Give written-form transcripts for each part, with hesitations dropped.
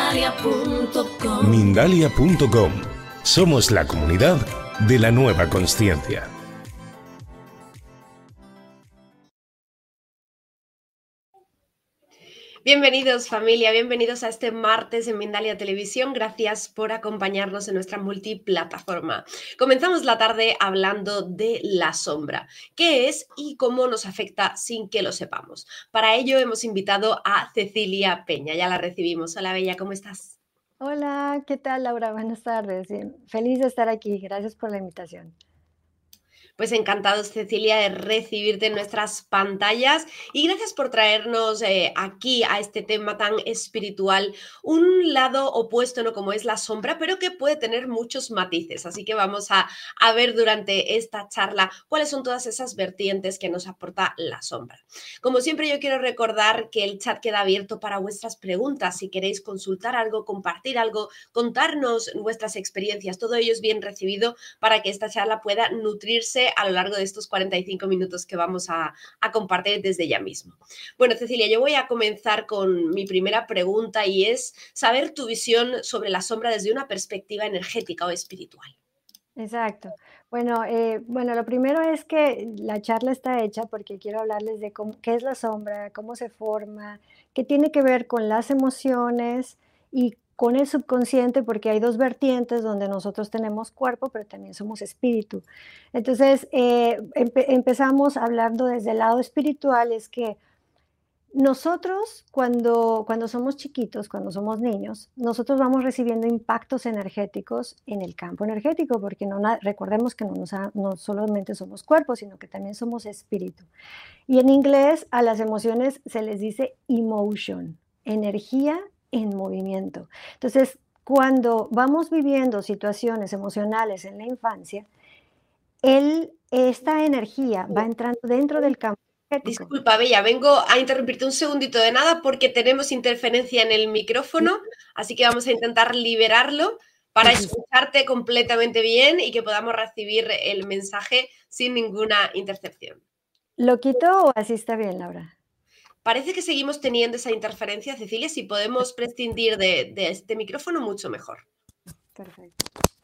Mindalia.com. Mindalia.com. Somos la comunidad de la nueva consciencia. Bienvenidos familia, bienvenidos a este martes en Mindalia Televisión. Gracias por acompañarnos en nuestra multiplataforma. Comenzamos la tarde hablando de la sombra, qué es y cómo nos afecta sin que lo sepamos. Para ello hemos invitado a Cecilia Peña, ya la recibimos. Hola Bella, ¿cómo estás? Hola, ¿qué tal, Laura? Buenas tardes. Bien, feliz de estar aquí. Gracias por la invitación. Pues encantados, Cecilia, de recibirte en nuestras pantallas y gracias por traernos aquí a este tema tan espiritual, un lado opuesto, ¿no? Como es la sombra, pero que puede tener muchos matices. Así que vamos a ver durante esta charla cuáles son todas esas vertientes que nos aporta la sombra. Como siempre, yo quiero recordar que el chat queda abierto para vuestras preguntas. Si queréis consultar algo, compartir algo, contarnos vuestras experiencias, todo ello es bien recibido para que esta charla pueda nutrirse a lo largo de estos 45 minutos que vamos a compartir desde ya mismo. Bueno, Cecilia, yo voy a comenzar con mi primera pregunta y es saber tu visión sobre la sombra desde una perspectiva energética o espiritual. Exacto. Bueno, lo primero es que la charla está hecha porque quiero hablarles de qué es la sombra, cómo se forma, qué tiene que ver con las emociones y con el subconsciente, porque hay dos vertientes donde nosotros tenemos cuerpo, pero también somos espíritu. Entonces, empezamos hablando desde el lado espiritual, es que nosotros, cuando somos chiquitos, cuando somos niños, nosotros vamos recibiendo impactos energéticos en el campo energético, porque recordemos que no solamente somos cuerpo, sino que también somos espíritu. Y en inglés a las emociones se les dice emotion, energía en movimiento. Entonces, cuando vamos viviendo situaciones emocionales en la infancia, esta energía va entrando dentro del campo energético. Disculpa, Bella, vengo a interrumpirte un segundito de nada porque tenemos interferencia en el micrófono, así que vamos a intentar liberarlo para escucharte completamente bien y que podamos recibir el mensaje sin ninguna intercepción. ¿Lo quito o así está bien, Laura? Parece que seguimos teniendo esa interferencia, Cecilia. Si podemos prescindir de este micrófono, mucho mejor. Perfecto.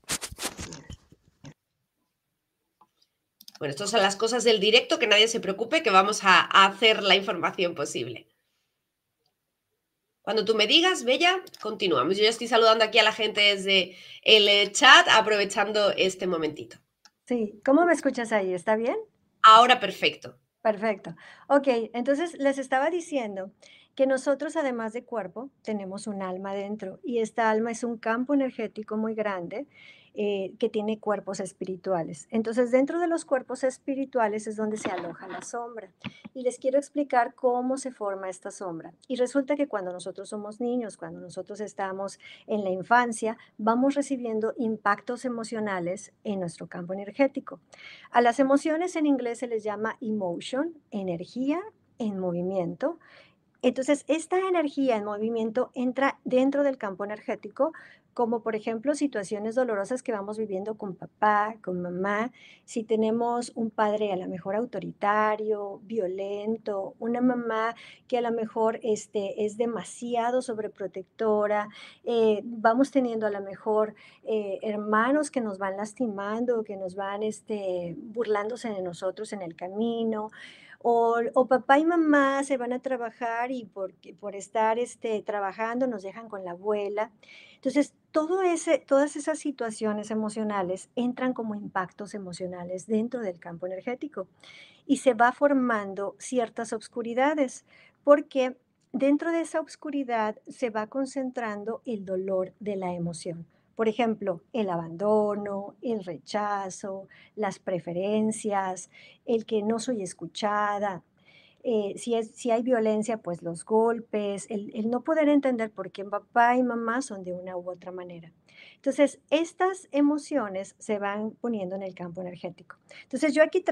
Bueno, estas son las cosas del directo, que nadie se preocupe, que vamos a hacer la información posible. Cuando tú me digas, Bella, continuamos. Yo ya estoy saludando aquí a la gente desde el chat, aprovechando este momentito. Sí, ¿cómo me escuchas ahí? ¿Está bien? Ahora perfecto. Perfecto. Ok, entonces les estaba diciendo que nosotros, además de cuerpo, tenemos un alma dentro y esta alma es un campo energético muy grande que tiene cuerpos espirituales. Entonces, dentro de los cuerpos espirituales es donde se aloja la sombra. Y les quiero explicar cómo se forma esta sombra. Y resulta que cuando nosotros somos niños, cuando nosotros estamos en la infancia, vamos recibiendo impactos emocionales en nuestro campo energético. A las emociones en inglés se les llama emotion, energía en movimiento. Entonces, esta energía en movimiento entra dentro del campo energético, como por ejemplo situaciones dolorosas que vamos viviendo con papá, con mamá, si tenemos un padre a lo mejor autoritario, violento, una mamá que a lo mejor es demasiado sobreprotectora, vamos teniendo a lo mejor hermanos que nos van lastimando, que nos van burlándose de nosotros en el camino, o papá y mamá se van a trabajar y por estar trabajando nos dejan con la abuela. Entonces, todas esas situaciones emocionales entran como impactos emocionales dentro del campo energético y se va formando ciertas obscuridades, porque dentro de esa obscuridad se va concentrando el dolor de la emoción. Por ejemplo, el abandono, el rechazo, las preferencias, el que no soy escuchada. Si hay violencia, pues los golpes, el no poder entender por qué papá y mamá son de una u otra manera. Entonces, estas emociones se van poniendo en el campo energético. Entonces, yo aquí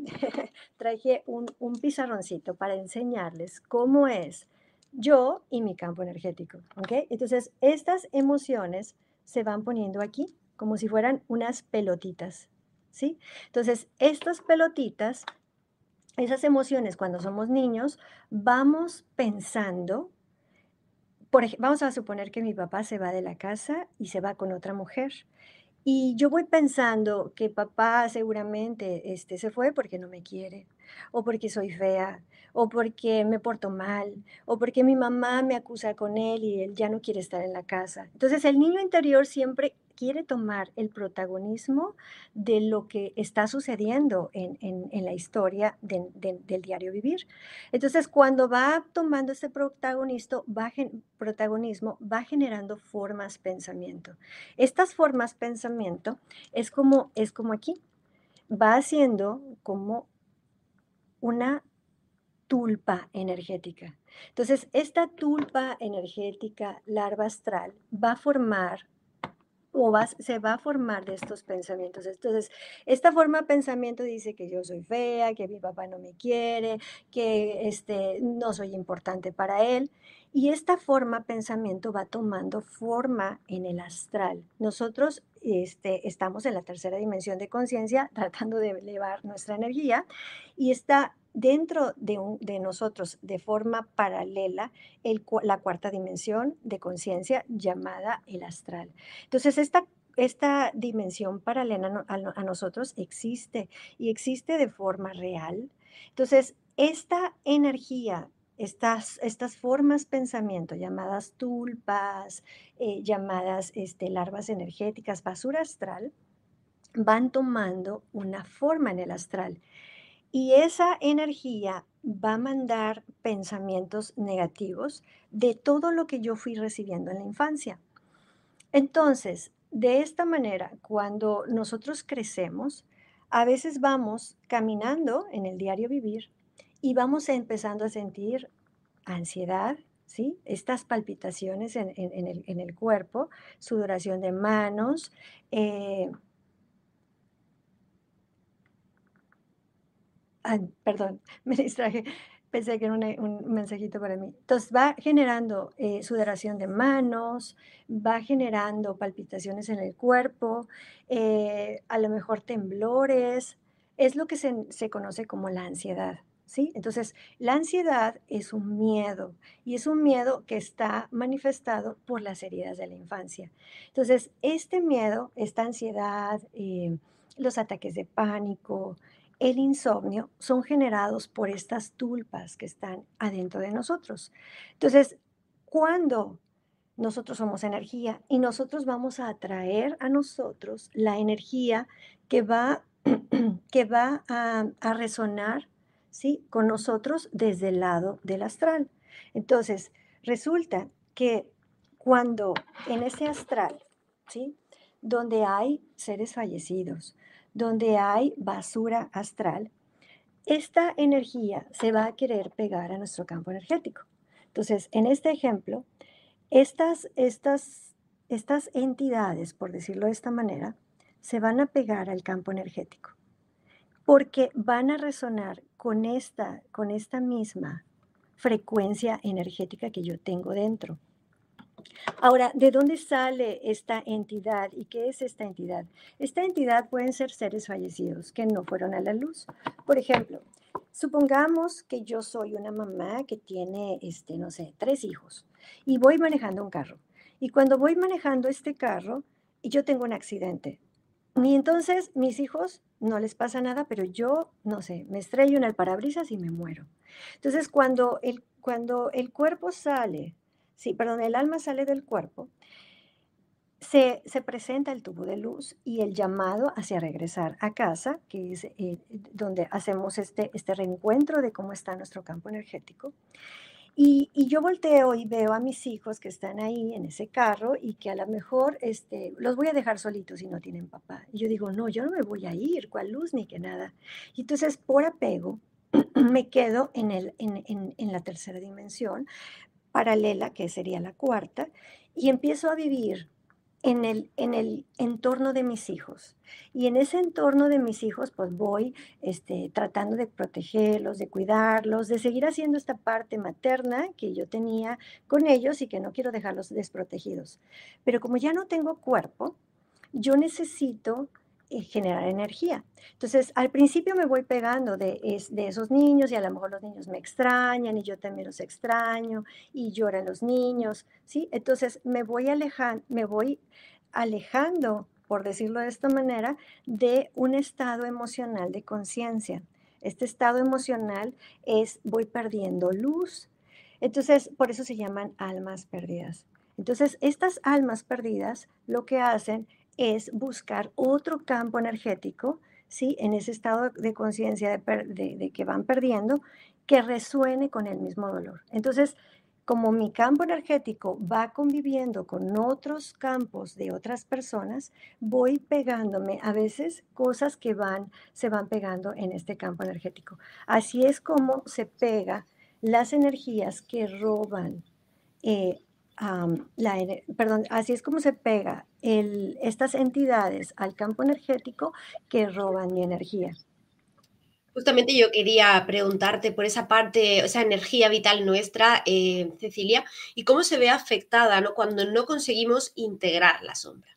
traje un pizarroncito para enseñarles cómo es yo y mi campo energético, ¿ok? Entonces, estas emociones se van poniendo aquí como si fueran unas pelotitas, ¿sí? Entonces, estas pelotitas, esas emociones cuando somos niños, vamos pensando Vamos a suponer que mi papá se va de la casa y se va con otra mujer. Y yo voy pensando que papá seguramente, se fue porque no me quiere, o porque soy fea, o porque me porto mal, o porque mi mamá me acusa con él y él ya no quiere estar en la casa. Entonces, el niño interior siempre quiere tomar el protagonismo de lo que está sucediendo en la historia del diario vivir. Entonces, cuando va tomando este protagonismo, va generando formas pensamiento. Estas formas pensamiento es como aquí, va haciendo como una tulpa energética. Entonces, esta tulpa energética, larva astral, va a formar se va a formar de estos pensamientos. Entonces, esta forma de pensamiento dice que yo soy fea, que mi papá no me quiere, que no soy importante para él. Y esta forma de pensamiento va tomando forma en el astral. Nosotros estamos en la tercera dimensión de conciencia tratando de elevar nuestra energía y está dentro de nosotros de forma paralela la cuarta dimensión de conciencia llamada el astral. Entonces, esta dimensión paralela a nosotros existe y existe de forma real. Entonces, esta energía, estas formas pensamiento llamadas tulpas, llamadas larvas energéticas, basura astral, van tomando una forma en el astral. Y esa energía va a mandar pensamientos negativos de todo lo que yo fui recibiendo en la infancia. Entonces, de esta manera, cuando nosotros crecemos, a veces vamos caminando en el diario vivir y vamos empezando a sentir ansiedad, ¿sí? Estas palpitaciones en el cuerpo, sudoración de manos, eh, perdón, me distraje. Pensé que era un mensajito para mí. Entonces, va generando, sudoración de manos, va generando palpitaciones en el cuerpo, a lo mejor temblores. Es lo que se conoce como la ansiedad, ¿sí? Entonces, la ansiedad es un miedo, y es un miedo que está manifestado por las heridas de la infancia. Entonces, este miedo, esta ansiedad, los ataques de pánico, el insomnio son generados por estas tulpas que están adentro de nosotros. Entonces, cuando nosotros somos energía y nosotros vamos a atraer a nosotros la energía que va, que va a resonar, ¿sí?, con nosotros desde el lado del astral. Entonces, resulta que cuando en ese astral, ¿sí?, donde hay seres fallecidos, donde hay basura astral, esta energía se va a querer pegar a nuestro campo energético. Entonces, en este ejemplo, estas entidades, por decirlo de esta manera, se van a pegar al campo energético, porque van a resonar con esta misma frecuencia energética que yo tengo dentro. Ahora, ¿de dónde sale esta entidad y qué es esta entidad? Esta entidad pueden ser seres fallecidos que no fueron a la luz. Por ejemplo, supongamos que yo soy una mamá que tiene, no sé, 3 hijos y voy manejando un carro. Y cuando voy manejando este carro, yo tengo un accidente. Y entonces mis hijos no les pasa nada, pero yo, no sé, me estrello en el parabrisas y me muero. Entonces, cuando el cuerpo sale, sí, perdón, el alma sale del cuerpo, se presenta el tubo de luz y el llamado hacia regresar a casa, que es donde hacemos este reencuentro de cómo está nuestro campo energético. Y yo volteo y veo a mis hijos que están ahí en ese carro y que a lo mejor los voy a dejar solitos y no tienen papá. Y yo digo, no, yo no me voy a ir, cuál luz ni que nada. Y entonces, por apego, me quedo en la tercera dimensión, paralela, que sería la cuarta, y empiezo a vivir en el entorno de mis hijos. Y en ese entorno de mis hijos, pues voy tratando de protegerlos, de cuidarlos, de seguir haciendo esta parte materna que yo tenía con ellos y que no quiero dejarlos desprotegidos. Pero como ya no tengo cuerpo, yo necesito generar energía. Entonces, al principio me voy pegando de esos niños y a lo mejor los niños me extrañan y yo también los extraño y lloran los niños, ¿sí? Entonces, me voy alejando, por decirlo de esta manera, de un estado emocional de conciencia. Este estado emocional voy perdiendo luz. Entonces, por eso se llaman almas perdidas. Entonces, estas almas perdidas lo que hacen es buscar otro campo energético, ¿sí? En ese estado de conciencia de que van perdiendo, que resuene con el mismo dolor. Entonces, como mi campo energético va conviviendo con otros campos de otras personas, voy pegándome a veces cosas que se van pegando en este campo energético. Así es como se pega las energías que roban eh, perdón, así es como se pega estas entidades al campo energético que roban mi energía. Justamente yo quería preguntarte por esa parte, esa energía vital nuestra, Cecilia, y cómo se ve afectada, ¿no? Cuando no conseguimos integrar la sombra.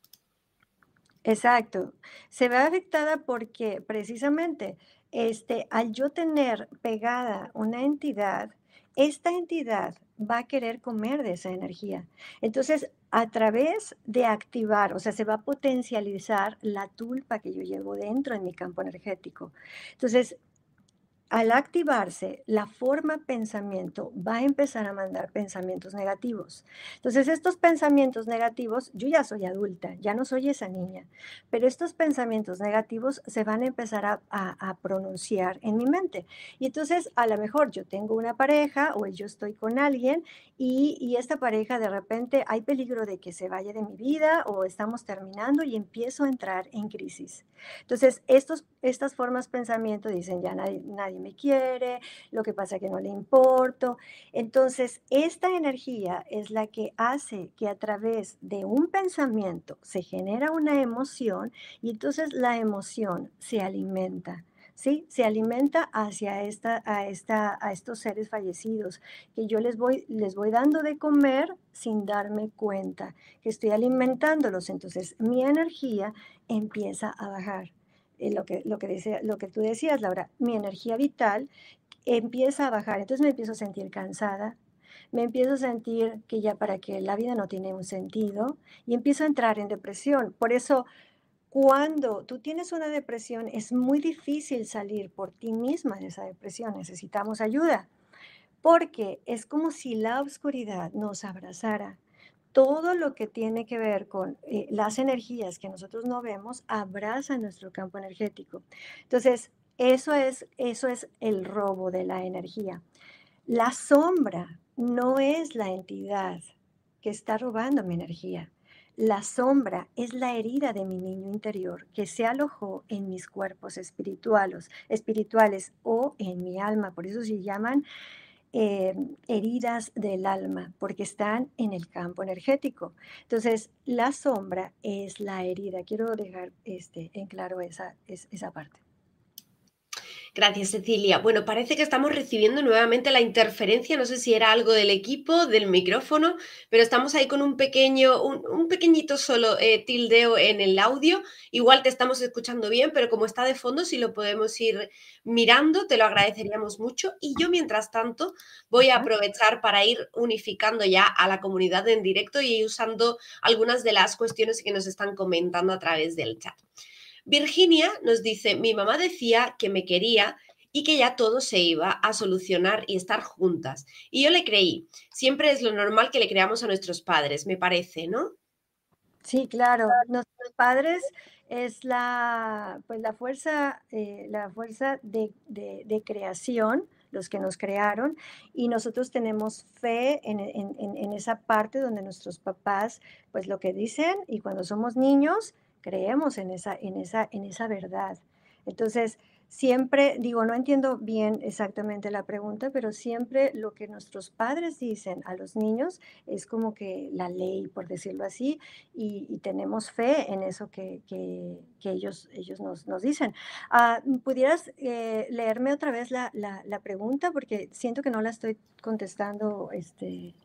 Exacto. Se ve afectada porque precisamente al yo tener pegada una entidad, esta entidad va a querer comer de esa energía. Entonces, a través de activar, o sea, se va a potencializar la tulpa que yo llevo dentro en mi campo energético. Entonces, al activarse, la forma pensamiento va a empezar a mandar pensamientos negativos. Entonces, estos pensamientos negativos, yo ya soy adulta, ya no soy esa niña, pero estos pensamientos negativos se van a empezar a pronunciar en mi mente. Y entonces, a lo mejor yo tengo una pareja o yo estoy con alguien y esta pareja de repente hay peligro de que se vaya de mi vida o estamos terminando y empiezo a entrar en crisis. Entonces, estas formas de pensamiento dicen, ya nadie me quiere, lo que pasa es que no le importo. Entonces, esta energía es la que hace que a través de un pensamiento se genera una emoción y entonces la emoción se alimenta. ¿Sí? Se alimenta hacia a estos seres fallecidos, que yo les voy dando de comer sin darme cuenta, que estoy alimentándolos. Entonces, mi energía empieza a bajar. Lo que tú decías, Laura, mi energía vital empieza a bajar. Entonces me empiezo a sentir cansada, me empiezo a sentir que ya para que la vida no tiene un sentido y empiezo a entrar en depresión. Por eso, cuando tú tienes una depresión, es muy difícil salir por ti misma de esa depresión. Necesitamos ayuda, porque es como si la oscuridad nos abrazara. Todo lo que tiene que ver con las energías que nosotros no vemos abraza nuestro campo energético. Entonces, eso es el robo de la energía. La sombra no es la entidad que está robando mi energía. La sombra es la herida de mi niño interior que se alojó en mis cuerpos espirituales o en mi alma. Por eso se llaman heridas del alma, porque están en el campo energético. Entonces, la sombra es la herida. Quiero dejar en claro esa parte. Gracias, Cecilia. Bueno, parece que estamos recibiendo nuevamente la interferencia. No sé si era algo del equipo, del micrófono, pero estamos ahí con un pequeñito solo tildeo en el audio. Igual te estamos escuchando bien, pero como está de fondo, si lo podemos ir mirando, te lo agradeceríamos mucho. Y yo, mientras tanto, voy a aprovechar para ir unificando ya a la comunidad en directo y ir usando algunas de las cuestiones que nos están comentando a través del chat. Virginia nos dice, mi mamá decía que me quería y que ya todo se iba a solucionar y estar juntas. Y yo le creí. Siempre es lo normal que le creamos a nuestros padres, me parece, ¿no? Sí, claro. Nuestros padres es pues la fuerza de creación, los que nos crearon, y nosotros tenemos fe en esa parte donde nuestros papás, pues lo que dicen, y cuando somos niños, creemos en esa verdad. Entonces, siempre, digo, no entiendo bien exactamente la pregunta, pero siempre lo que nuestros padres dicen a los niños es como que la ley, por decirlo así, y tenemos fe en eso que ellos nos dicen. ¿Pudieras leerme otra vez la pregunta? Porque siento que no la estoy contestando.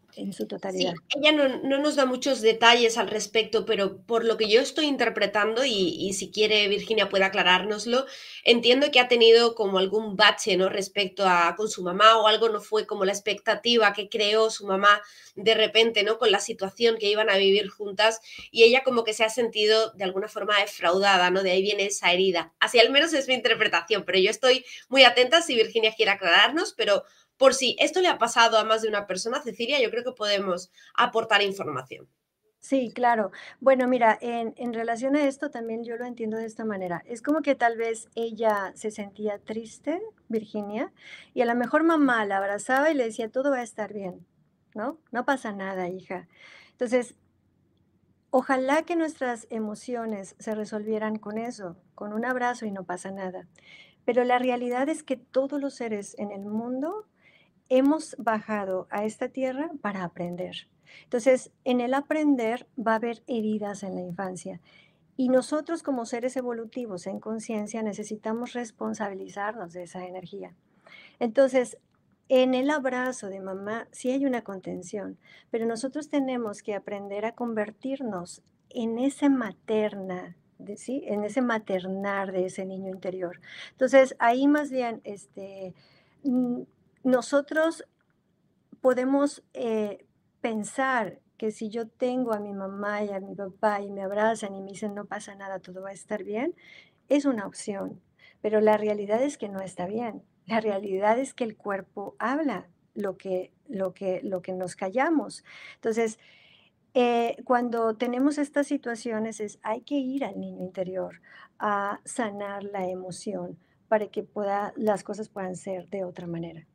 en su Sí, totalidad. ella no nos da muchos detalles al respecto, pero por lo que yo estoy interpretando, y si quiere Virginia puede aclarárnoslo, entiendo que ha tenido como algún bache, ¿no? Respecto a con su mamá o algo no fue como la expectativa que creó su mamá de repente, ¿no? Con la situación que iban a vivir juntas y ella como que se ha sentido de alguna forma defraudada, ¿no? De ahí viene esa herida. Así al menos es mi interpretación, pero yo estoy muy atenta si Virginia quiere aclararnos, pero por si esto le ha pasado a más de una persona, Cecilia, yo creo que podemos aportar información. Sí, claro. Bueno, mira, en relación a esto también yo lo entiendo de esta manera. Es como que tal vez ella se sentía triste, Virginia, y a lo mejor mamá la abrazaba y le decía, todo va a estar bien, ¿no? No pasa nada, hija. Entonces, ojalá que nuestras emociones se resolvieran con eso, con un abrazo y no pasa nada. Pero la realidad es que todos los seres en el mundo hemos bajado a esta tierra para aprender. Entonces, en el aprender va a haber heridas en la infancia y nosotros como seres evolutivos en conciencia necesitamos responsabilizarnos de esa energía. Entonces, en el abrazo de mamá sí hay una contención, pero nosotros tenemos que aprender a convertirnos en ese materna, ¿sí? En ese maternar de ese niño interior. Entonces, ahí más bien, mm, nosotros podemos pensar que si yo tengo a mi mamá y a mi papá y me abrazan y me dicen no pasa nada, todo va a estar bien, es una opción, pero la realidad es que no está bien. La realidad es que el cuerpo habla lo que nos callamos. Entonces, cuando tenemos estas situaciones hay que ir al niño interior a sanar la emoción para que las cosas puedan ser de otra manera.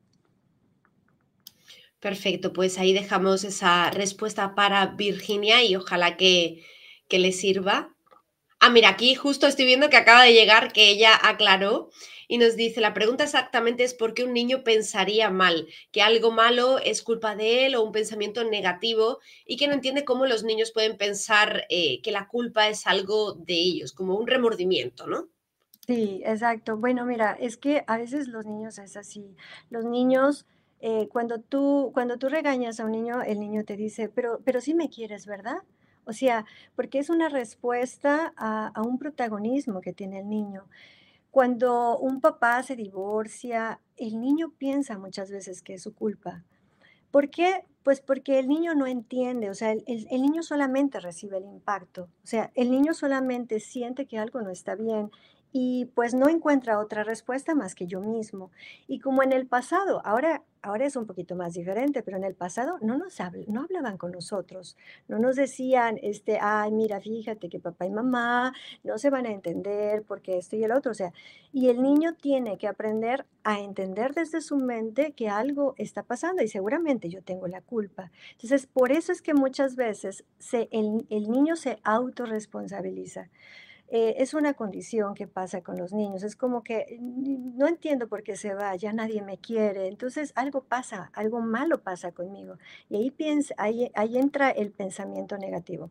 Perfecto, pues ahí dejamos esa respuesta para Virginia y ojalá que le sirva. Ah, mira, aquí justo estoy viendo que acaba de llegar, que ella aclaró y nos dice, la pregunta exactamente es por qué un niño pensaría mal, que algo malo es culpa de él o un pensamiento negativo y que no entiende cómo los niños pueden pensar que la culpa es algo de ellos, como un remordimiento, ¿no? Sí, exacto. Bueno, mira, es que a veces los niños es así. Los niños, cuando tú regañas a un niño, el niño te dice, pero sí me quieres, ¿verdad? O sea, porque es una respuesta a un protagonismo que tiene el niño. Cuando un papá se divorcia, el niño piensa muchas veces que es su culpa. ¿Por qué? Pues porque el niño no entiende, o sea, el niño solamente recibe el impacto, o sea, el niño solamente siente que algo no está bien y pues no encuentra otra respuesta más que yo mismo. Y como en el pasado, ahora es un poquito más diferente, pero en el pasado no hablaban con nosotros, no nos decían, ay, mira, fíjate que papá y mamá no se van a entender porque esto y el otro, o sea, y el niño tiene que aprender a entender desde su mente que algo está pasando y seguramente yo tengo la culpa. Entonces, por eso es que muchas veces el niño se autorresponsabiliza. Es una condición que pasa con los niños. Es como que no entiendo por qué se va, ya nadie me quiere. Entonces, algo pasa, algo malo pasa conmigo. Y ahí entra el pensamiento negativo.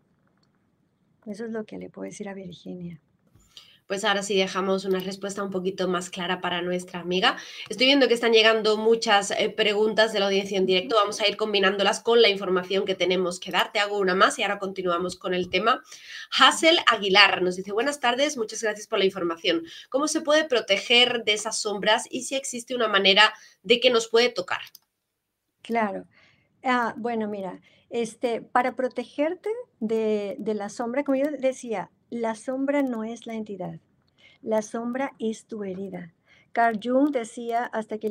Eso es lo que le puedo decir a Virginia. Pues ahora sí dejamos una respuesta un poquito más clara para nuestra amiga. Estoy viendo que están llegando muchas preguntas de la audiencia en directo. Vamos a ir combinándolas con la información que tenemos que dar. Te hago una más y ahora continuamos con el tema. Hassel Aguilar nos dice, buenas tardes, muchas gracias por la información. ¿Cómo se puede proteger de esas sombras y si existe una manera de que nos puede tocar? Claro. Bueno, mira, para protegerte de la sombra, como yo decía, la sombra no es la entidad, la sombra es tu herida. Carl Jung decía,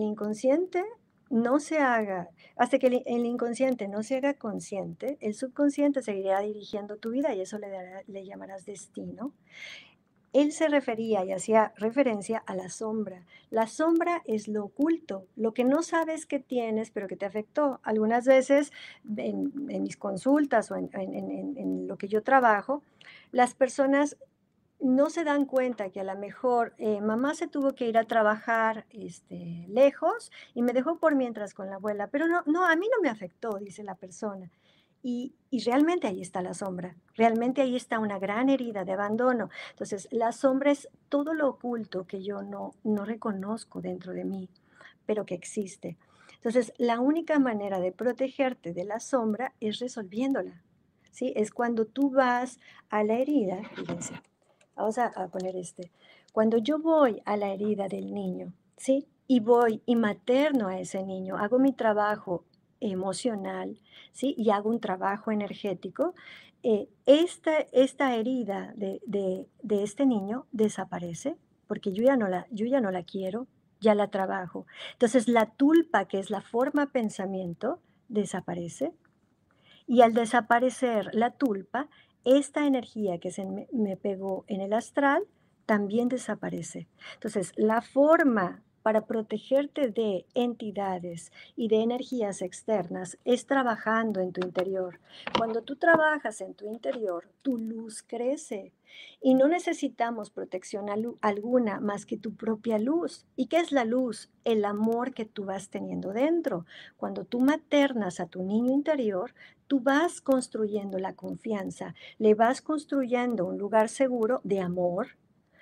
hasta que el inconsciente no se haga consciente, el subconsciente seguirá dirigiendo tu vida y eso le llamarás destino. Él se refería y hacía referencia a la sombra. La sombra es lo oculto, lo que no sabes que tienes, pero que te afectó. Algunas veces en mis consultas o en lo que yo trabajo, las personas no se dan cuenta que a lo mejor mamá se tuvo que ir a trabajar lejos y me dejó por mientras con la abuela, pero no, a mí no me afectó, dice la persona. Y realmente ahí está la sombra, realmente ahí está una gran herida de abandono. Entonces, la sombra es todo lo oculto que yo no reconozco dentro de mí, pero que existe. Entonces, la única manera de protegerte de la sombra es resolviéndola, ¿sí? Es cuando tú vas a la herida, fíjense, vamos a poner cuando yo voy a la herida del niño, ¿sí? Y voy y materno a ese niño, hago mi trabajo emocional, ¿sí? Y hago un trabajo energético, esta herida de este niño desaparece porque yo ya no la quiero, ya la trabajo. Entonces la tulpa, que es la forma pensamiento, desaparece y al desaparecer la tulpa, esta energía que me pegó en el astral también desaparece. Entonces, la forma para protegerte de entidades y de energías externas es trabajando en tu interior. Cuando tú trabajas en tu interior, tu luz crece y no necesitamos protección alguna más que tu propia luz. ¿Y qué es la luz? El amor que tú vas teniendo dentro. Cuando tú maternas a tu niño interior, tú vas construyendo la confianza, le vas construyendo un lugar seguro de amor,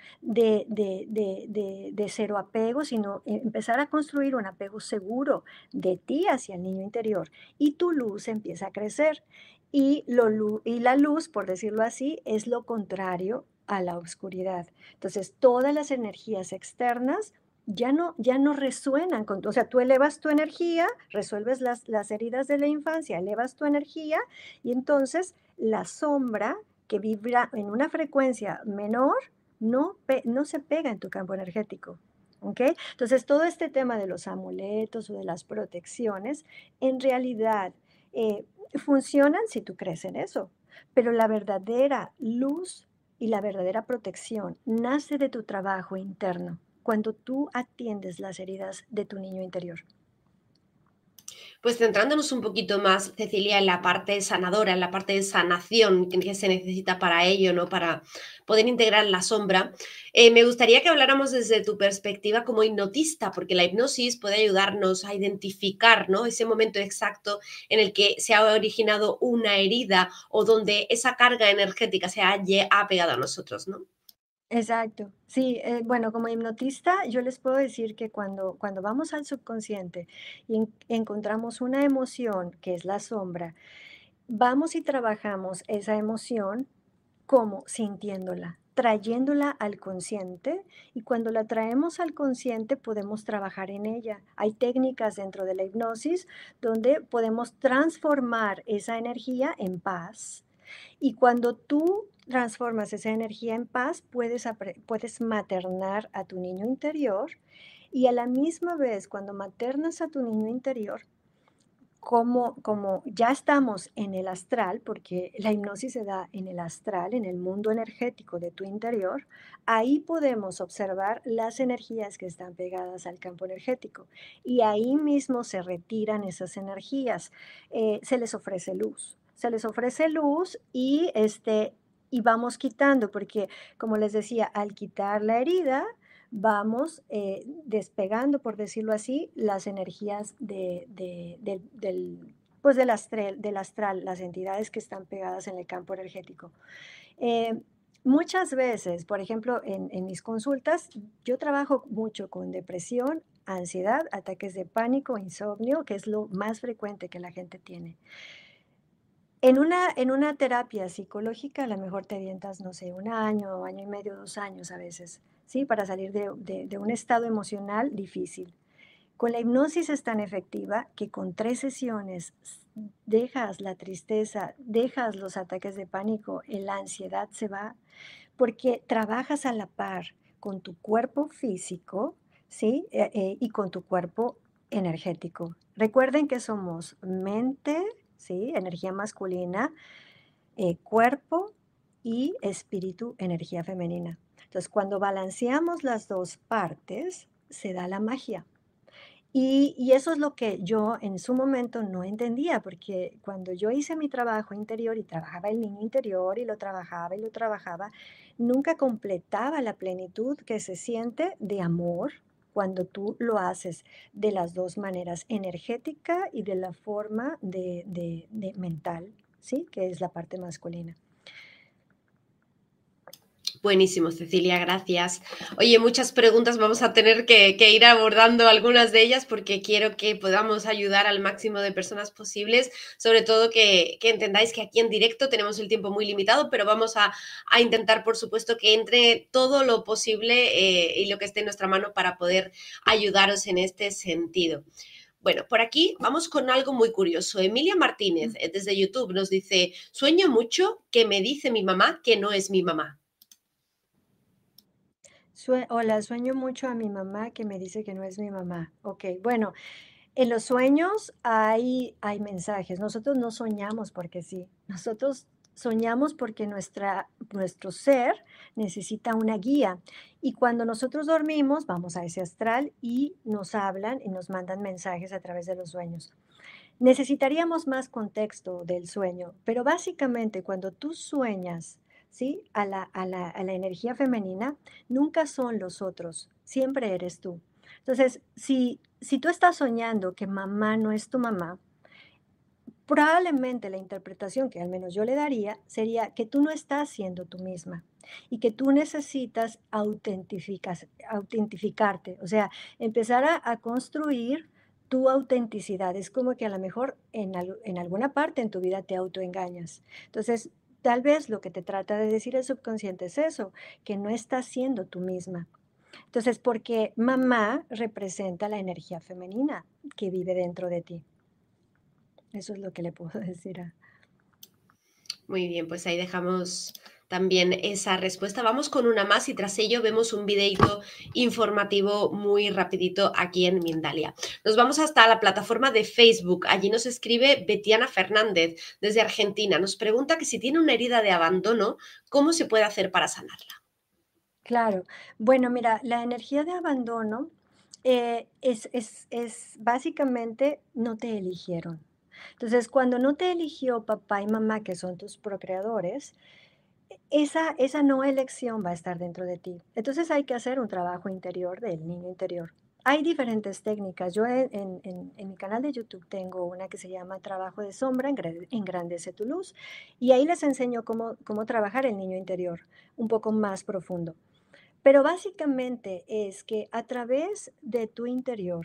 de cero apego, sino empezar a construir un apego seguro de ti hacia el niño interior. Y tu luz empieza a crecer. Y la luz, por decirlo así, es lo contrario a la oscuridad. Entonces, todas las energías externas ya no resuenan con o sea, tú elevas tu energía, resuelves las heridas de la infancia, elevas tu energía y entonces la sombra que vibra en una frecuencia menor no se pega en tu campo energético. ¿Ok? Entonces, todo este tema de los amuletos o de las protecciones, en realidad funcionan si tú crees en eso, pero la verdadera luz y la verdadera protección nace de tu trabajo interno, cuando tú atiendes las heridas de tu niño interior. Pues centrándonos un poquito más, Cecilia, en la parte sanadora, en la parte de sanación que se necesita para ello, ¿no? Para poder integrar la sombra, me gustaría que habláramos desde tu perspectiva como hipnotista, porque la hipnosis puede ayudarnos a identificar, ¿no? Ese momento exacto en el que se ha originado una herida o donde esa carga energética ha pegado a nosotros, ¿no? Exacto. Sí, bueno, como hipnotista, yo les puedo decir que cuando vamos al subconsciente y encontramos una emoción, que es la sombra, vamos y trabajamos esa emoción como sintiéndola, trayéndola al consciente y cuando la traemos al consciente podemos trabajar en ella. Hay técnicas dentro de la hipnosis donde podemos transformar esa energía en paz y cuando tú transformas esa energía en paz, puedes maternar a tu niño interior y a la misma vez, cuando maternas a tu niño interior, como ya estamos en el astral, porque la hipnosis se da en el astral, en el mundo energético de tu interior, ahí podemos observar las energías que están pegadas al campo energético y ahí mismo se retiran esas energías. Se les ofrece luz y vamos quitando, porque como les decía, al quitar la herida, vamos despegando, por decirlo así, las energías pues del astral, las entidades que están pegadas en el campo energético. Eh, Muchas veces, por ejemplo, en mis consultas, yo trabajo mucho con depresión, ansiedad, ataques de pánico, insomnio, que es lo más frecuente que la gente tiene. En una terapia psicológica, a lo mejor te avientas, no sé, 1 año, año y medio, 2 años a veces, ¿sí? Para salir de un estado emocional difícil. Con la hipnosis es tan efectiva que con 3 sesiones dejas la tristeza, dejas los ataques de pánico, la ansiedad se va, porque trabajas a la par con tu cuerpo físico, ¿sí? Y con tu cuerpo energético. Recuerden que somos mente, ¿sí? Energía masculina, cuerpo y espíritu, energía femenina. Entonces, cuando balanceamos las 2 partes, se da la magia. Y eso es lo que yo en su momento no entendía, porque cuando yo hice mi trabajo interior y trabajaba el niño interior y lo trabajaba, nunca completaba la plenitud que se siente de amor cuando tú lo haces de las 2 maneras, energética y de la forma de mental, ¿sí? Que es la parte masculina. Buenísimo, Cecilia, gracias. Oye, muchas preguntas, vamos a tener que ir abordando algunas de ellas porque quiero que podamos ayudar al máximo de personas posibles, sobre todo que entendáis que aquí en directo tenemos el tiempo muy limitado, pero vamos a intentar, por supuesto, que entre todo lo posible y lo que esté en nuestra mano para poder ayudaros en este sentido. Bueno, por aquí vamos con algo muy curioso. Emilia Martínez, desde YouTube, nos dice, sueño mucho que me dice mi mamá que no es mi mamá. Hola, sueño mucho a mi mamá que me dice que no es mi mamá. Ok, bueno, en los sueños hay mensajes. Nosotros no soñamos porque sí. Nosotros soñamos porque nuestro ser necesita una guía. Y cuando nosotros dormimos, vamos a ese astral y nos hablan y nos mandan mensajes a través de los sueños. Necesitaríamos más contexto del sueño, pero básicamente cuando tú sueñas, ¿sí? A la energía femenina, nunca son los otros, siempre eres tú. Entonces, si tú estás soñando que mamá no es tu mamá, probablemente la interpretación que al menos yo le daría sería que tú no estás siendo tú misma y que tú necesitas autentificarte, o sea, empezar a construir tu autenticidad. Es como que a lo mejor en alguna parte en tu vida te autoengañas. Entonces, tal vez lo que te trata de decir el subconsciente es eso, que no estás siendo tú misma. Entonces, porque mamá representa la energía femenina que vive dentro de ti. Eso es lo que le puedo decir a... Muy bien, pues ahí dejamos también esa respuesta. Vamos con una más y tras ello vemos un videito informativo muy rapidito aquí en Mindalia. Nos vamos hasta la plataforma de Facebook. Allí nos escribe Betiana Fernández desde Argentina. Nos pregunta que si tiene una herida de abandono, ¿cómo se puede hacer para sanarla? Claro. Bueno, mira, la energía de abandono es básicamente no te eligieron. Entonces, cuando no te eligió papá y mamá, que son tus procreadores, esa no elección va a estar dentro de ti. Entonces hay que hacer un trabajo interior del niño interior. Hay diferentes técnicas. Yo en mi canal de YouTube tengo una que se llama Trabajo de Sombra, Engrandece tu Luz, y ahí les enseño cómo trabajar el niño interior un poco más profundo. Pero básicamente es que a través de tu interior,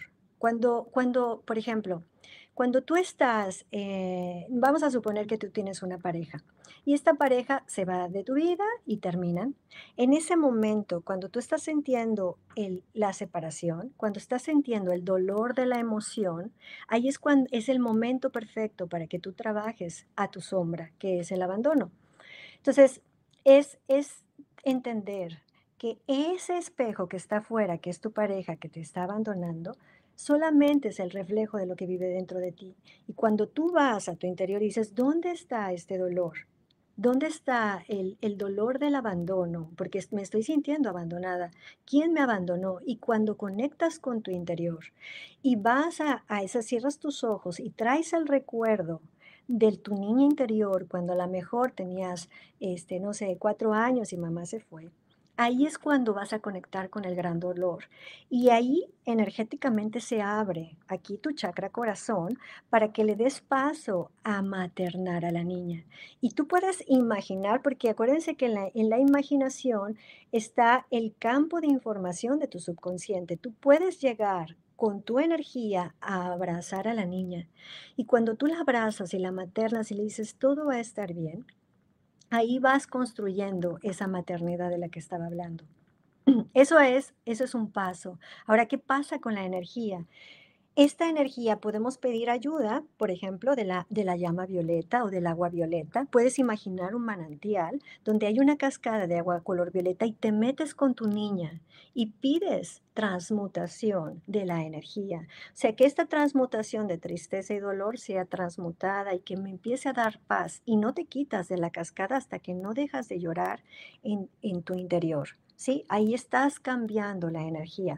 por ejemplo, cuando tú estás, vamos a suponer que tú tienes una pareja y esta pareja se va de tu vida y terminan. En ese momento, cuando tú estás sintiendo la separación, cuando estás sintiendo el dolor de la emoción, ahí es cuando es el momento perfecto para que tú trabajes a tu sombra, que es el abandono. Entonces, es entender que ese espejo que está afuera, que es tu pareja que te está abandonando, solamente es el reflejo de lo que vive dentro de ti. Y cuando tú vas a tu interior y dices, ¿dónde está este dolor? ¿Dónde está el dolor del abandono? Porque me estoy sintiendo abandonada. ¿Quién me abandonó? Y cuando conectas con tu interior y vas a esa, cierras tus ojos y traes el recuerdo de tu niña interior, cuando a lo mejor tenías, no sé, 4 años y mamá se fue, ahí es cuando vas a conectar con el gran dolor. Y ahí energéticamente se abre aquí tu chakra corazón para que le des paso a maternar a la niña. Y tú puedes imaginar, porque acuérdense que en la imaginación está el campo de información de tu subconsciente. Tú puedes llegar con tu energía a abrazar a la niña. Y cuando tú la abrazas y la maternas y le dices, todo va a estar bien, ahí vas construyendo esa maternidad de la que estaba hablando. Eso es un paso. Ahora, ¿qué pasa con la energía? Esta energía podemos pedir ayuda, por ejemplo, de la llama violeta o del agua violeta. Puedes imaginar un manantial donde hay una cascada de agua color violeta y te metes con tu niña y pides transmutación de la energía. O sea, que esta transmutación de tristeza y dolor sea transmutada y que me empiece a dar paz y no te quitas de la cascada hasta que no dejas de llorar en tu interior. ¿Sí? Ahí estás cambiando la energía.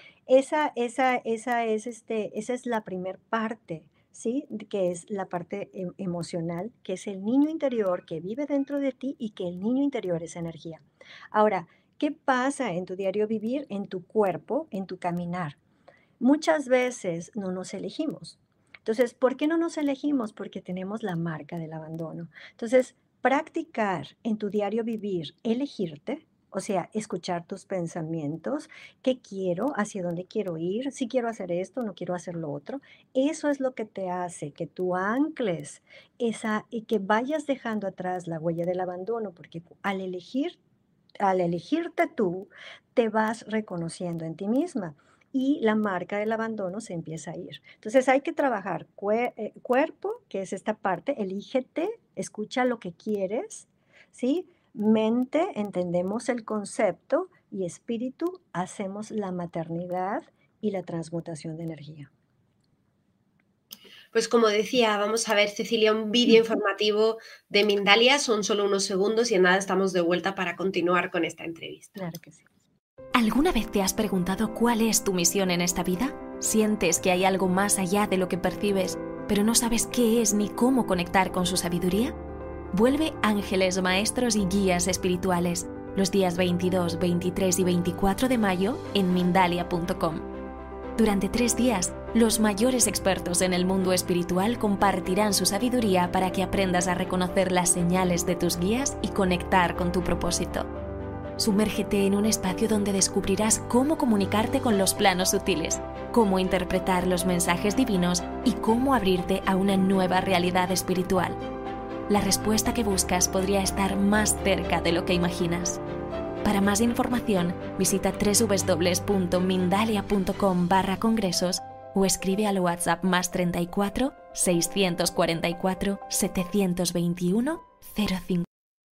Esa es la primer parte, ¿sí? Que es la parte emocional, que es el niño interior que vive dentro de ti y que el niño interior es energía. Ahora, ¿qué pasa en tu diario vivir, en tu cuerpo, en tu caminar? Muchas veces no nos elegimos. Entonces, ¿por qué no nos elegimos? Porque tenemos la marca del abandono. Entonces, practicar en tu diario vivir, elegirte, O sea, escuchar tus pensamientos, qué quiero, hacia dónde quiero ir, si quiero hacer esto, no quiero hacer lo otro. Eso es lo que te hace que tú ancles esa y que vayas dejando atrás la huella del abandono, porque al elegirte tú, te vas reconociendo en ti misma y la marca del abandono se empieza a ir. Entonces hay que trabajar cuerpo, que es esta parte, elígete, escucha lo que quieres, ¿sí? Mente, entendemos el concepto y espíritu, hacemos la maternidad y la transmutación de energía. Pues como decía, vamos a ver, Cecilia, un vídeo informativo de Mindalia, son solo unos segundos y en nada estamos de vuelta para continuar con esta entrevista. Claro que sí. ¿Alguna vez te has preguntado cuál es tu misión en esta vida? ¿Sientes que hay algo más allá de lo que percibes, pero no sabes qué es ni cómo conectar con su sabiduría? Vuelve Ángeles, Maestros y Guías Espirituales los días 22, 23 y 24 de mayo en Mindalia.com. Durante 3 días, los mayores expertos en el mundo espiritual compartirán su sabiduría para que aprendas a reconocer las señales de tus guías y conectar con tu propósito. Sumérgete en un espacio donde descubrirás cómo comunicarte con los planos sutiles, cómo interpretar los mensajes divinos y cómo abrirte a una nueva realidad espiritual. La respuesta que buscas podría estar más cerca de lo que imaginas. Para más información, visita www.mindalia.com/congresos o escribe al WhatsApp +34 644 721 05.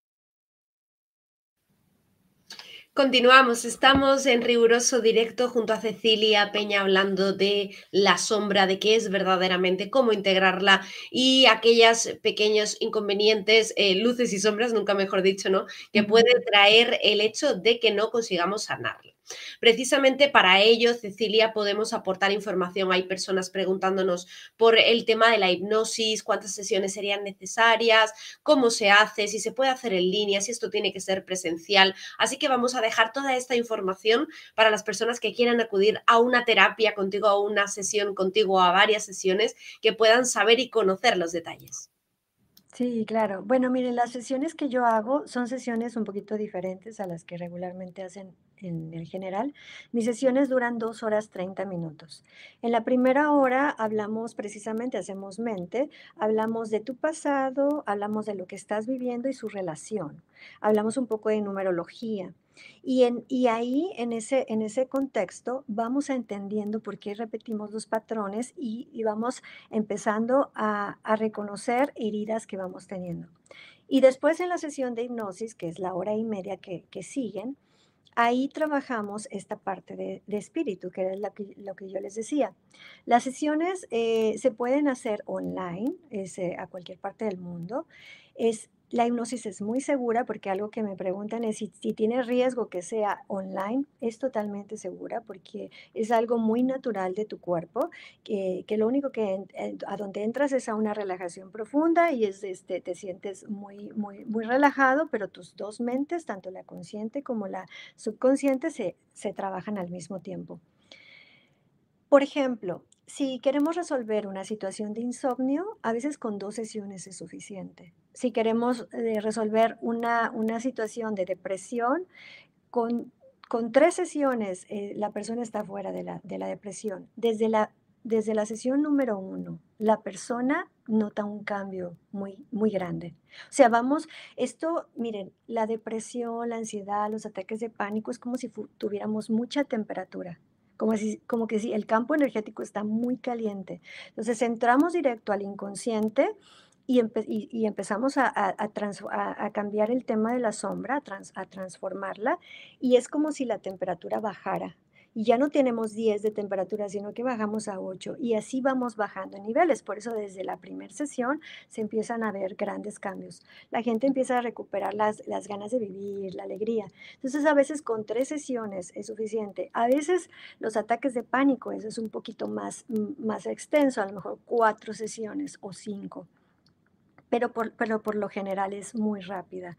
Continuamos, estamos en riguroso directo junto a Cecilia Peña hablando de la sombra, de qué es verdaderamente, cómo integrarla y aquellos pequeños inconvenientes, luces y sombras, nunca mejor dicho, ¿no? Que puede traer el hecho de que no consigamos sanarla. Precisamente para ello, Cecilia, podemos aportar información. Hay personas preguntándonos por el tema de la hipnosis, cuántas sesiones serían necesarias, cómo se hace, si se puede hacer en línea, si esto tiene que ser presencial. Así que vamos a dejar toda esta información para las personas que quieran acudir a una terapia contigo, a una sesión contigo, a varias sesiones, que puedan saber y conocer los detalles. Sí, claro. Bueno, miren, las sesiones que yo hago son sesiones un poquito diferentes a las que regularmente hacen en el general. Mis sesiones duran 2 horas 30 minutos. En la primera hora hablamos precisamente, hacemos mente, hablamos de tu pasado, hablamos de lo que estás viviendo y su relación. Hablamos un poco de numerología. Y ahí, en ese contexto, vamos entendiendo por qué repetimos los patrones y vamos empezando a reconocer heridas que vamos teniendo. Y después en la sesión de hipnosis, que es la hora y media que siguen, ahí trabajamos esta parte de espíritu, que es lo que yo les decía. Las sesiones se pueden hacer online, a cualquier parte del mundo. La hipnosis es muy segura porque algo que me preguntan es si tiene riesgo que sea online. Es totalmente segura porque es algo muy natural de tu cuerpo, que lo único a donde entras es a una relajación profunda y te sientes muy, muy, muy relajado, pero tus dos mentes, tanto la consciente como la subconsciente, se trabajan al mismo tiempo. Por ejemplo, si queremos resolver una situación de insomnio, a veces con 2 sesiones es suficiente. Si queremos resolver una situación de depresión, con, con 3 sesiones la persona está fuera de la depresión. Desde la sesión número 1, la persona nota un cambio muy, muy grande. O sea, miren, la depresión, la ansiedad, los ataques de pánico es como si tuviéramos mucha temperatura. Como que si el campo energético está muy caliente. Entonces entramos directo al inconsciente y empezamos a cambiar el tema de la sombra, a transformarla, y es como si la temperatura bajara. Y ya no tenemos 10 de temperatura, sino que bajamos a 8 y así vamos bajando en niveles. Por eso desde la primera sesión se empiezan a ver grandes cambios. La gente empieza a recuperar las ganas de vivir, la alegría. Entonces a veces con 3 sesiones es suficiente. A veces los ataques de pánico, eso es un poquito más extenso, a lo mejor 4 sesiones o 5, pero por lo general es muy rápida.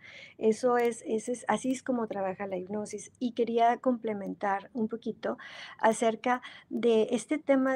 Así es como trabaja la hipnosis. Y quería complementar un poquito acerca de este tema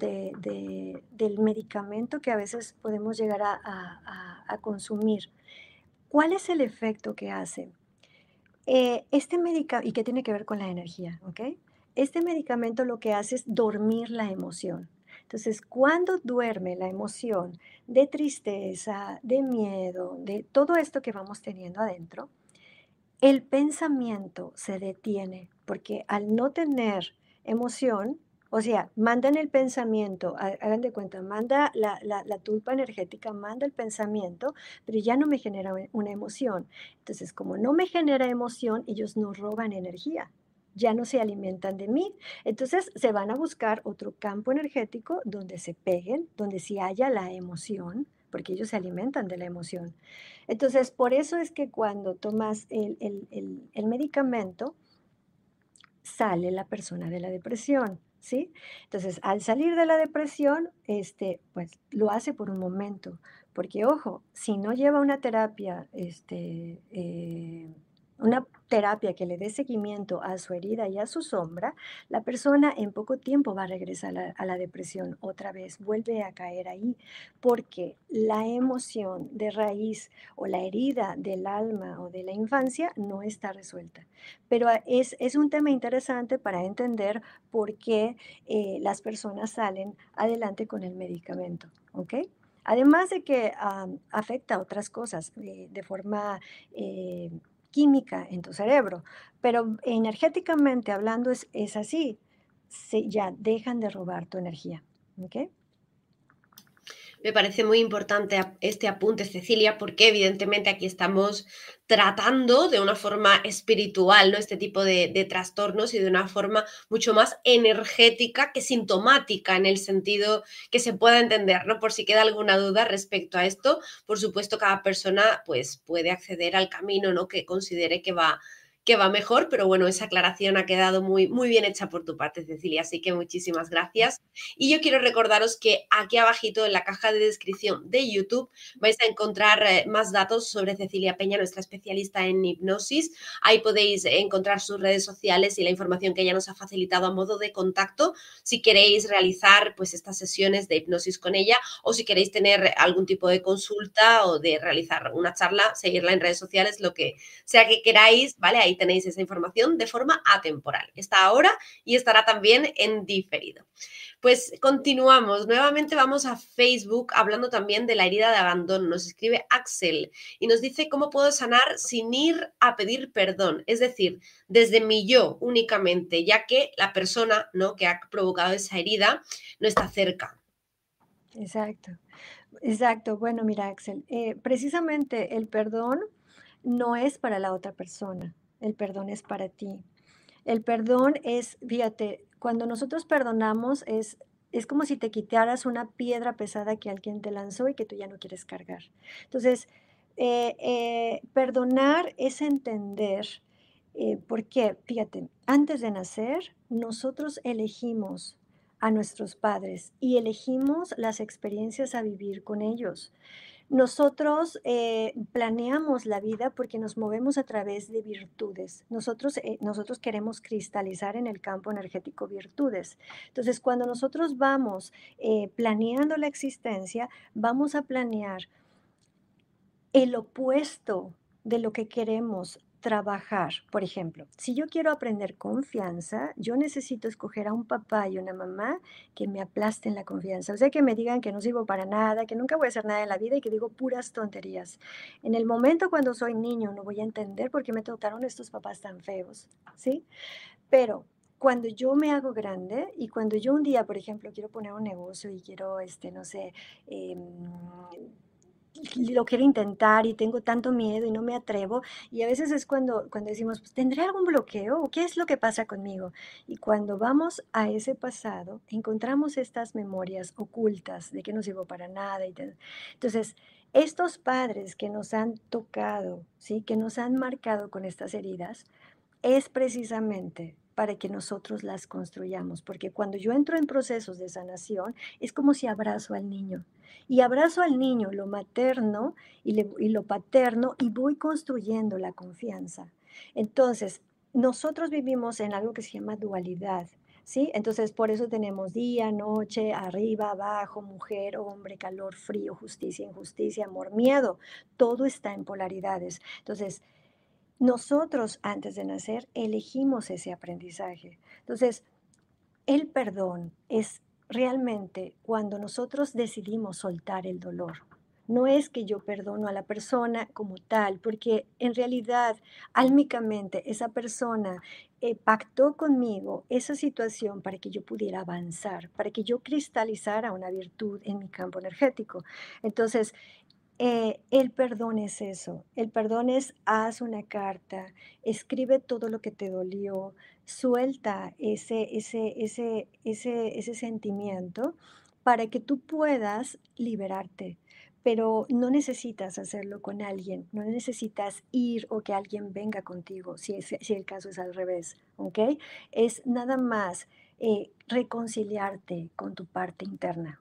del medicamento que a veces podemos llegar a consumir. ¿Cuál es el efecto que hace? Este medicamento, ¿y qué tiene que ver con la energía? ¿Ok? Este medicamento lo que hace es dormir la emoción. Entonces, cuando duerme la emoción de tristeza, de miedo, de todo esto que vamos teniendo adentro, el pensamiento se detiene, porque al no tener emoción, o sea, mandan el pensamiento, hagan de cuenta, manda la tulpa energética, manda el pensamiento, pero ya no me genera una emoción. Entonces, como no me genera emoción, ellos no roban energía, ya no se alimentan de mí. Entonces, se van a buscar otro campo energético donde se peguen, donde sí haya la emoción, porque ellos se alimentan de la emoción. Entonces, por eso es que cuando tomas el medicamento, sale la persona de la depresión, ¿sí? Entonces, al salir de la depresión, pues lo hace por un momento, porque ojo, si no lleva una terapia que le dé seguimiento a su herida y a su sombra, la persona en poco tiempo va a regresar a la depresión otra vez, vuelve a caer ahí, porque la emoción de raíz o la herida del alma o de la infancia no está resuelta. Pero es un tema interesante para entender por qué las personas salen adelante con el medicamento, ¿ok? Además de que afecta a otras cosas de forma eh, química en tu cerebro, pero energéticamente hablando es así, ya dejan de robar tu energía, ¿ok? Me parece muy importante este apunte, Cecilia, porque evidentemente aquí estamos tratando de una forma espiritual, ¿no? Este tipo de trastornos y de una forma mucho más energética que sintomática en el sentido que se pueda entender, ¿no? Por si queda alguna duda respecto a esto, por supuesto, cada persona pues puede acceder al camino, ¿no? Que considere que va mejor, pero bueno, esa aclaración ha quedado muy, muy bien hecha por tu parte, Cecilia, así que muchísimas gracias. Y yo quiero recordaros que aquí abajito en la caja de descripción de YouTube vais a encontrar más datos sobre Cecilia Peña, nuestra especialista en hipnosis. Ahí podéis encontrar sus redes sociales y la información que ella nos ha facilitado a modo de contacto si queréis realizar pues estas sesiones de hipnosis con ella o si queréis tener algún tipo de consulta o de realizar una charla, seguirla en redes sociales, lo que sea que queráis, ¿vale? Ahí tenéis esa información de forma atemporal. Está ahora y estará también en diferido. Pues continuamos. Nuevamente vamos a Facebook hablando también de la herida de abandono. Nos escribe Axel y nos dice cómo puedo sanar sin ir a pedir perdón. Es decir, desde mi yo únicamente, ya que la persona, ¿no?, que ha provocado esa herida no está cerca. Exacto, exacto. Bueno, mira, Axel, precisamente el perdón no es para la otra persona, el perdón es para ti. El perdón es, fíjate, cuando nosotros perdonamos es como si te quitaras una piedra pesada que alguien te lanzó y que tú ya no quieres cargar. Entonces, perdonar es entender, ¿por qué? Fíjate, antes de nacer, nosotros elegimos a nuestros padres y elegimos las experiencias a vivir con ellos. Nosotros planeamos la vida porque nos movemos a través de virtudes. Nosotros queremos cristalizar en el campo energético virtudes. Entonces, cuando nosotros vamos planeando la existencia, vamos a planear el opuesto de lo que queremos trabajar. Por ejemplo, si yo quiero aprender confianza, yo necesito escoger a un papá y una mamá que me aplasten la confianza. O sea, que me digan que no sirvo para nada, que nunca voy a hacer nada en la vida y que digo puras tonterías. En el momento cuando soy niño no voy a entender por qué me trataron estos papás tan feos, ¿sí? Pero cuando yo me hago grande y cuando yo un día, por ejemplo, quiero poner un negocio y quiero, no sé, lo quiero intentar y tengo tanto miedo y no me atrevo. Y a veces es cuando decimos, pues, ¿tendré algún bloqueo? ¿O qué es lo que pasa conmigo? Y cuando vamos a ese pasado, encontramos estas memorias ocultas de que no sirvo para nada. Entonces, estos padres que nos han tocado, ¿sí? Que nos han marcado con estas heridas, es precisamente para que nosotros las construyamos, porque cuando yo entro en procesos de sanación, es como si abrazo al niño. Y abrazo al niño lo materno y lo paterno y voy construyendo la confianza. Entonces, nosotros vivimos en algo que se llama dualidad, ¿sí? Entonces, por eso tenemos día, noche, arriba, abajo, mujer, hombre, calor, frío, justicia, injusticia, amor, miedo. Todo está en polaridades. Entonces, nosotros antes de nacer elegimos ese aprendizaje. Entonces, el perdón es realmente cuando nosotros decidimos soltar el dolor. No es que yo perdono a la persona como tal, porque en realidad, álmicamente, esa persona pactó conmigo esa situación para que yo pudiera avanzar, para que yo cristalizara una virtud en mi campo energético. Entonces, el perdón es eso, el perdón es haz una carta, escribe todo lo que te dolió, suelta ese sentimiento para que tú puedas liberarte. Pero no necesitas hacerlo con alguien, no necesitas ir o que alguien venga contigo, si el caso es al revés, ¿ok? Es nada más reconciliarte con tu parte interna.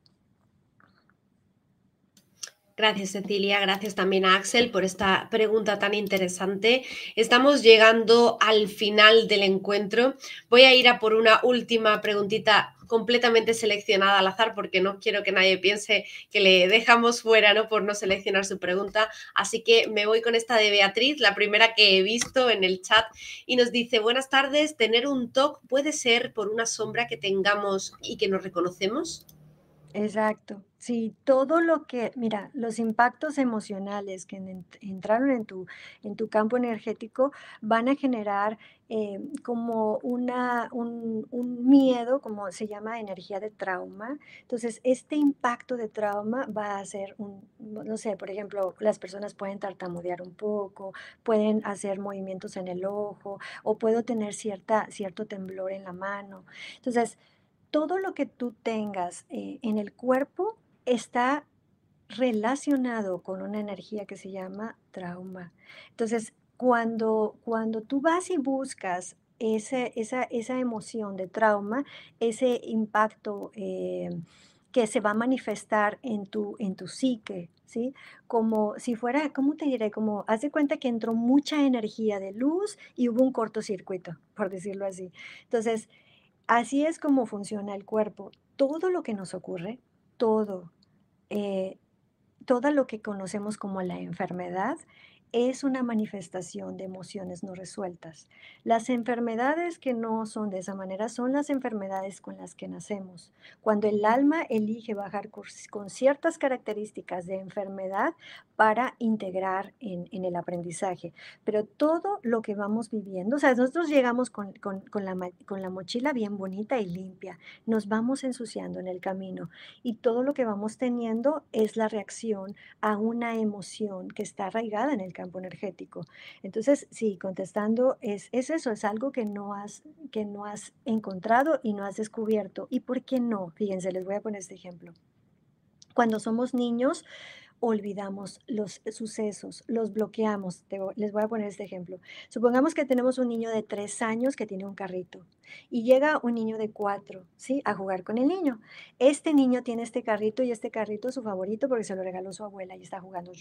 Gracias, Cecilia. Gracias también a Axel por esta pregunta tan interesante. Estamos llegando al final del encuentro. Voy a ir a por una última preguntita completamente seleccionada al azar porque no quiero que nadie piense que le dejamos fuera, ¿no? Por no seleccionar su pregunta. Así que me voy con esta de Beatriz, la primera que he visto en el chat, y nos dice: buenas tardes, ¿tener un TOC puede ser por una sombra que tengamos y que nos reconocemos? Exacto. Sí, todo lo que, mira, los impactos emocionales que entraron en tu campo energético van a generar como un miedo, como se llama energía de trauma. Entonces, este impacto de trauma va a ser no sé, por ejemplo, las personas pueden tartamudear un poco, pueden hacer movimientos en el ojo o puedo tener cierto temblor en la mano. Entonces, todo lo que tú tengas en el cuerpo está relacionado con una energía que se llama trauma. Entonces, cuando tú vas y buscas esa emoción de trauma, ese impacto que se va a manifestar en tu psique, ¿sí? Como si fuera, ¿cómo te diré? Como, haz de cuenta que entró mucha energía de luz y hubo un cortocircuito, por decirlo así. Entonces, así es como funciona el cuerpo. Todo lo que nos ocurre, todo, eh, todo lo que conocemos como la enfermedad es una manifestación de emociones no resueltas. Las enfermedades que no son de esa manera son las enfermedades con las que nacemos. Cuando el alma elige bajar con ciertas características de enfermedad para integrar en el aprendizaje. Pero todo lo que vamos viviendo, o sea, nosotros llegamos con la mochila bien bonita y limpia, nos vamos ensuciando en el camino y todo lo que vamos teniendo es la reacción a una emoción que está arraigada en el campo energético. Entonces, sí, contestando, es eso, es algo que no has encontrado y no has descubierto. ¿Y por qué no? Fíjense, les voy a poner este ejemplo. Cuando somos niños, olvidamos los sucesos, los bloqueamos. Les voy a poner este ejemplo. Supongamos que tenemos un niño de 3 años que tiene un carrito y llega un niño de 4, ¿sí? A jugar con el niño. Este niño tiene este carrito y este carrito es su favorito porque se lo regaló su abuela y está jugando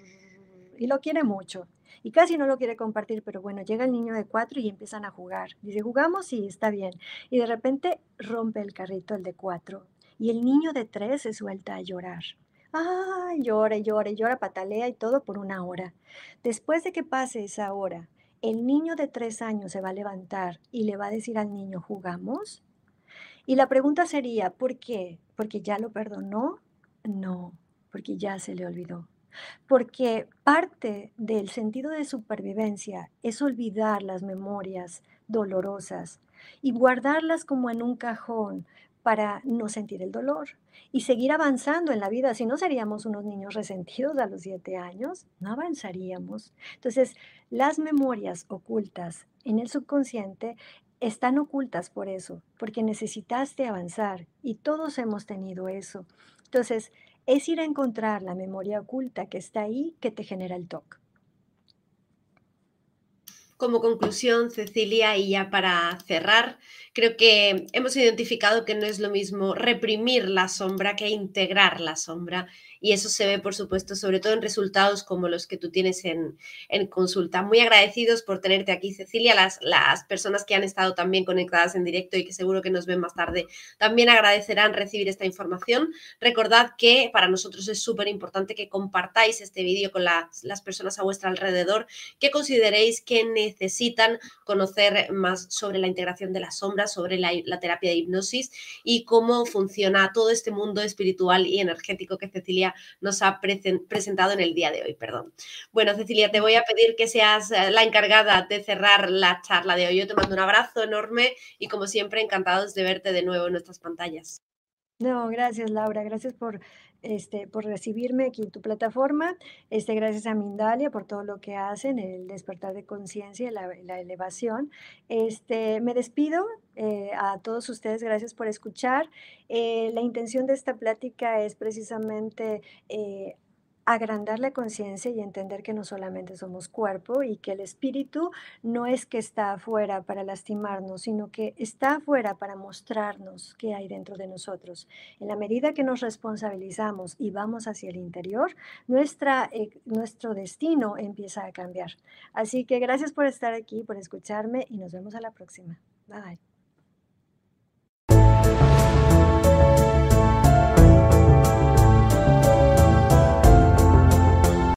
y lo quiere mucho. Y casi no lo quiere compartir, pero bueno, llega el niño de 4 y empiezan a jugar. Dice, jugamos, sí, está bien. Y de repente rompe el carrito el de 4 y el niño de 3 se suelta a llorar. Ah, llora, y llora, y llora, patalea y todo por una hora. Después de que pase esa hora, el niño de 3 años se va a levantar y le va a decir al niño, ¿jugamos? Y la pregunta sería, ¿por qué? ¿Porque ya lo perdonó? No, porque ya se le olvidó. Porque parte del sentido de supervivencia es olvidar las memorias dolorosas y guardarlas como en un cajón para no sentir el dolor y seguir avanzando en la vida. Si no seríamos unos niños resentidos a los 7 años, no avanzaríamos. Entonces, las memorias ocultas en el subconsciente están ocultas por eso, porque necesitaste avanzar y todos hemos tenido eso. Entonces, es ir a encontrar la memoria oculta que está ahí que te genera el TOC. Como conclusión, Cecilia, y ya para cerrar, creo que hemos identificado que no es lo mismo reprimir la sombra que integrar la sombra y eso se ve, por supuesto, sobre todo en resultados como los que tú tienes en consulta. Muy agradecidos por tenerte aquí, Cecilia. Las personas que han estado también conectadas en directo y que seguro que nos ven más tarde también agradecerán recibir esta información. Recordad que para nosotros es súper importante que compartáis este vídeo con las personas a vuestro alrededor que consideréis que necesitan conocer más sobre la integración de las sombras, sobre la terapia de hipnosis y cómo funciona todo este mundo espiritual y energético que Cecilia nos ha presentado en el día de hoy. Perdón. Bueno, Cecilia, te voy a pedir que seas la encargada de cerrar la charla de hoy. Yo te mando un abrazo enorme y, como siempre, encantados de verte de nuevo en nuestras pantallas. No, gracias Laura, gracias por recibirme aquí en tu plataforma. Gracias a Mindalia por todo lo que hacen, el despertar de conciencia y la elevación. Me despido a todos ustedes, gracias por escuchar. La intención de esta plática es precisamente agrandar la conciencia y entender que no solamente somos cuerpo y que el espíritu no es que está afuera para lastimarnos, sino que está afuera para mostrarnos qué hay dentro de nosotros. En la medida que nos responsabilizamos y vamos hacia el interior, nuestro destino empieza a cambiar. Así que gracias por estar aquí, por escucharme y nos vemos a la próxima. Bye.